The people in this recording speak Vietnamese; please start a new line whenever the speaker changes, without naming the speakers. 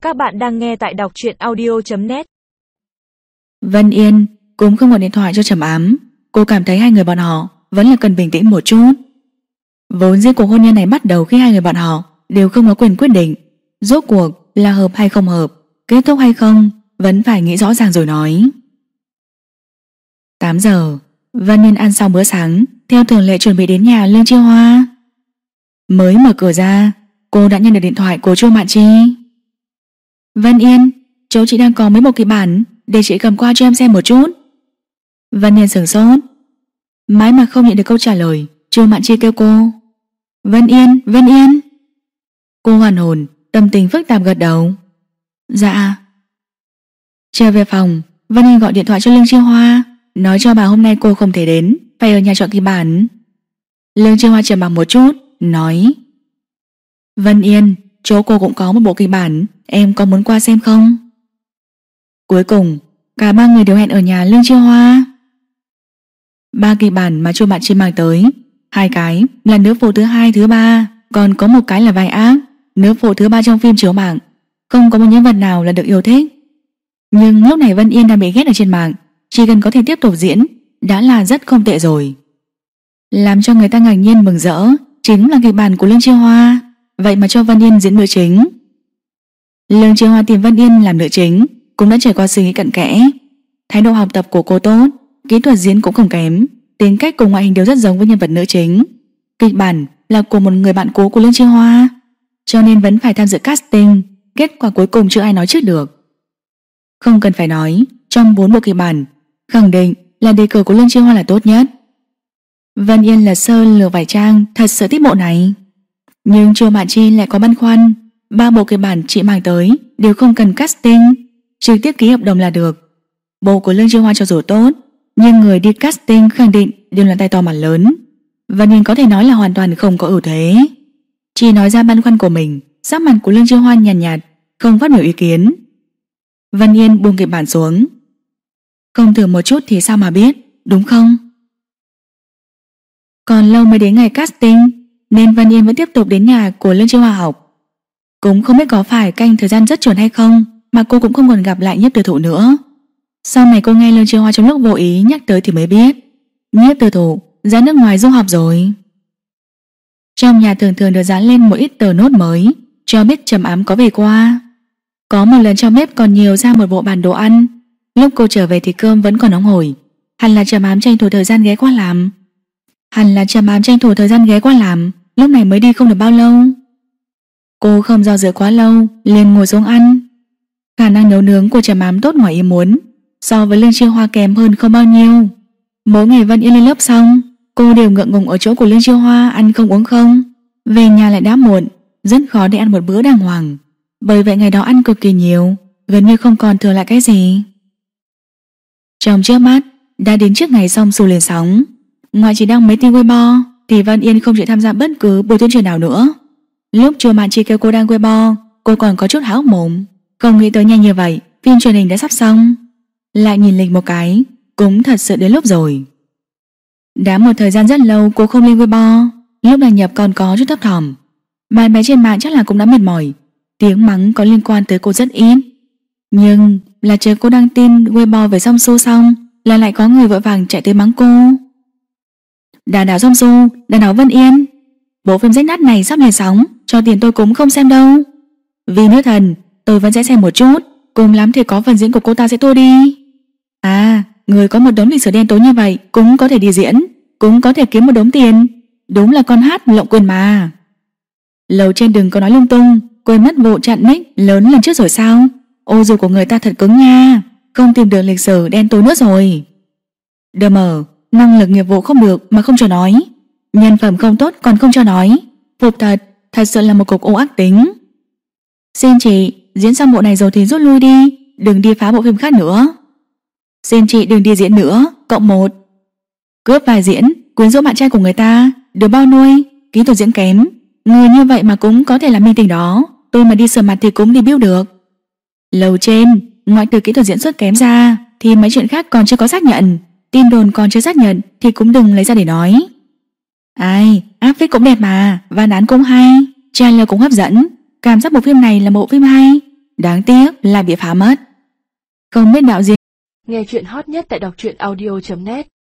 Các bạn đang nghe tại đọc truyện audio.net.
Vân Yên cũng không gọi điện thoại cho Trầm Ám. Cô cảm thấy hai người bọn họ vẫn là cần bình tĩnh một chút. Vốn dĩ cuộc hôn nhân này bắt đầu khi hai người bọn họ đều không có quyền quyết định rốt cuộc là hợp hay không hợp, kết thúc hay không vẫn phải nghĩ rõ ràng rồi nói. 8 giờ, Vân Yên ăn xong bữa sáng, theo thường lệ chuẩn bị đến nhà Lương Chi Hoa. Mới mở cửa ra, cô đã nhận được điện thoại của Chu Mạn Chi. Vân Yên, chỗ chị đang có mấy bộ kịch bản, để chị cầm qua cho em xem một chút. Vân Yên sửng sốt. Mãi mà không nhận được câu trả lời, Chu Mạn Chi kêu cô. Vân Yên, Vân Yên. Cô hoàn hồn, tâm tình phức tạp gật đầu. Dạ. Trở về phòng, Vân Yên gọi điện thoại cho Lương Chi Hoa, nói cho bà hôm nay cô không thể đến, phải ở nhà chọn kịch bản. Lương Chi Hoa trầm mặc một chút, nói. Vân Yên, chỗ cô cũng có một bộ kịch bản, em có muốn qua xem không? Cuối cùng, cả ba người đều hẹn ở nhà Lương Chi Hoa. Ba kịch bản mà Chu Mạn Chi mang tới, hai cái là nữ phụ thứ hai, thứ ba, còn có một cái là vai ác, nữ phụ thứ ba trong phim chiếu mạng. Không có một nhân vật nào là được yêu thích. Nhưng lúc này Vân Yên đang bị ghét ở trên mạng, chỉ cần có thể tiếp tục diễn đã là rất không tệ rồi. Làm cho người ta ngạc nhiên mừng rỡ chính là kịch bản của Lương Chi Hoa, vậy mà cho Vân Yên diễn nữ chính. Lương Chi Hoa tìm Vân Yên làm nữ chính cũng đã trải qua suy nghĩ cặn kẽ. Thái độ học tập của cô tốt, kỹ thuật diễn cũng không kém, tính cách cùng ngoại hình đều rất giống với nhân vật nữ chính. Kịch bản là của một người bạn cũ của Lương Chi Hoa, cho nên vẫn phải tham dự casting. Kết quả cuối cùng chưa ai nói trước được. Không cần phải nói, trong 4 bộ kịch bản, khẳng định là đề cử của Lương Chi Hoa là tốt nhất. Vân Yên là sơ lược vải trang, thật sự thích bộ này. Nhưng Chu Mạn Chi lại có băn khoăn. 3 bộ kịch bản chị mang tới đều không cần casting, trực tiếp ký hợp đồng là được. Bộ của Lương Chi Hoa cho dù tốt, nhưng người đi casting khẳng định đều là tay to mặt lớn. Vân Yên có thể nói là hoàn toàn không có ưu thế. Chỉ nói ra băn khoăn của mình, sắc mặt của Lương Chi Hoa nhàn nhạt, không phát biểu ý kiến. Vân Yên buông kịch bản xuống. Không thử một chút thì sao mà biết, đúng không? Còn lâu mới đến ngày casting, nên Vân Yên vẫn tiếp tục đến nhà của Lương Chi Hoa học. Cũng không biết có phải canh thời gian rất chuẩn hay không, mà cô cũng không còn gặp lại Nhiếp Từ Thụ nữa. Sau này cô nghe Lương Chi Hoa trong lúc vô ý nhắc tới thì mới biết Nhiếp Từ Thụ ra nước ngoài du học rồi. Trong nhà thường thường được dán lên một ít tờ nốt mới, cho biết Trầm Ám có về qua. Có một lần trong bếp còn nhiều ra một bộ bản đồ ăn. Lúc cô trở về thì cơm vẫn còn nóng hổi. Hẳn là Trầm Ám tranh thủ thời gian ghé qua làm. Lúc này mới đi không được bao lâu. Cô không do dự quá lâu, liền ngồi xuống ăn. Khả năng nấu nướng của Trầm Ám tốt ngoài ý muốn, so với Lương Chi Hoa kém hơn không bao nhiêu. Mỗi ngày Vân Yên lên lớp xong, cô đều ngượng ngùng ở chỗ của Lương Chi Hoa ăn không uống không. Về nhà lại đã muộn, rất khó để ăn một bữa đàng hoàng. Bởi vậy ngày đó ăn cực kỳ nhiều, gần như không còn thừa lại cái gì. Trong trước mắt đã đến trước ngày xong xu lên sóng. Ngoài chỉ đăng mấy tin Weibo thì Vân Yên không chịu tham gia bất cứ buổi tuyên truyền nào nữa. Lúc Chu Mạn Chi kêu cô đăng Weibo, cô còn có chút há hốc mồm, không nghĩ tới nhanh như vậy phim truyền hình đã sắp xong. Lại nhìn lịch một cái, cũng thật sự đến lúc rồi. Đã một thời gian rất lâu cô không lên Weibo, lúc đăng nhập còn có chút thấp thỏm. Bạn bè trên mạng chắc là cũng đã mệt mỏi, tiếng mắng có liên quan tới cô rất ít. Nhưng là chờ cô đăng tin Weibo về Song Su xong là lại có người vội vàng chạy tới mắng cô. Đàn đảo Song Su, đàn đảo Vân Yên, bộ phim rách nát này sắp lên sóng, cho tiền tôi cũng không xem đâu. Vì nữ thần tôi vẫn sẽ xem một chút, cùng lắm thì có phần diễn của cô ta sẽ thua đi. À, người có một đống lịch sử đen tối như vậy cũng có thể đi diễn, cũng có thể kiếm một đống tiền. Đúng là con hát lộng quyền mà. Lầu trên đừng có nói lung tung, quên mất vụ chặn mic lớn lần trước rồi sao? Ô dù của người ta thật cứng nha, không tìm được lịch sử đen tối nữa rồi. Đờ mờ, năng lực nghiệp vụ không được mà không cho nói, nhân phẩm không tốt còn không cho nói. Phục thật, thật sự là một cục ô ác tính. Xin chị, diễn xong bộ này rồi thì rút lui đi, đừng đi phá bộ phim khác nữa. Xin chị đừng đi diễn nữa, cộng 1. Cướp vai diễn, quyến rũ bạn trai của người ta, được bao nuôi, kỹ thuật diễn kém. Người như vậy mà cũng có thể làm minh tinh đó, tôi mà đi sửa mặt thì cũng đi build được. Lầu trên, ngoại trừ kỹ thuật diễn xuất kém ra thì mấy chuyện khác còn chưa có xác nhận, tin đồn còn chưa xác nhận thì cũng đừng lấy ra để nói. Ai, áp phích cũng đẹp mà, văn án cũng hay, trailer cũng hấp dẫn, cảm giác bộ phim này là bộ phim hay. Đáng tiếc lại bị phá mất. Không biết đạo diễn.
Nghe chuyện hot nhất tại đọc truyện audio.net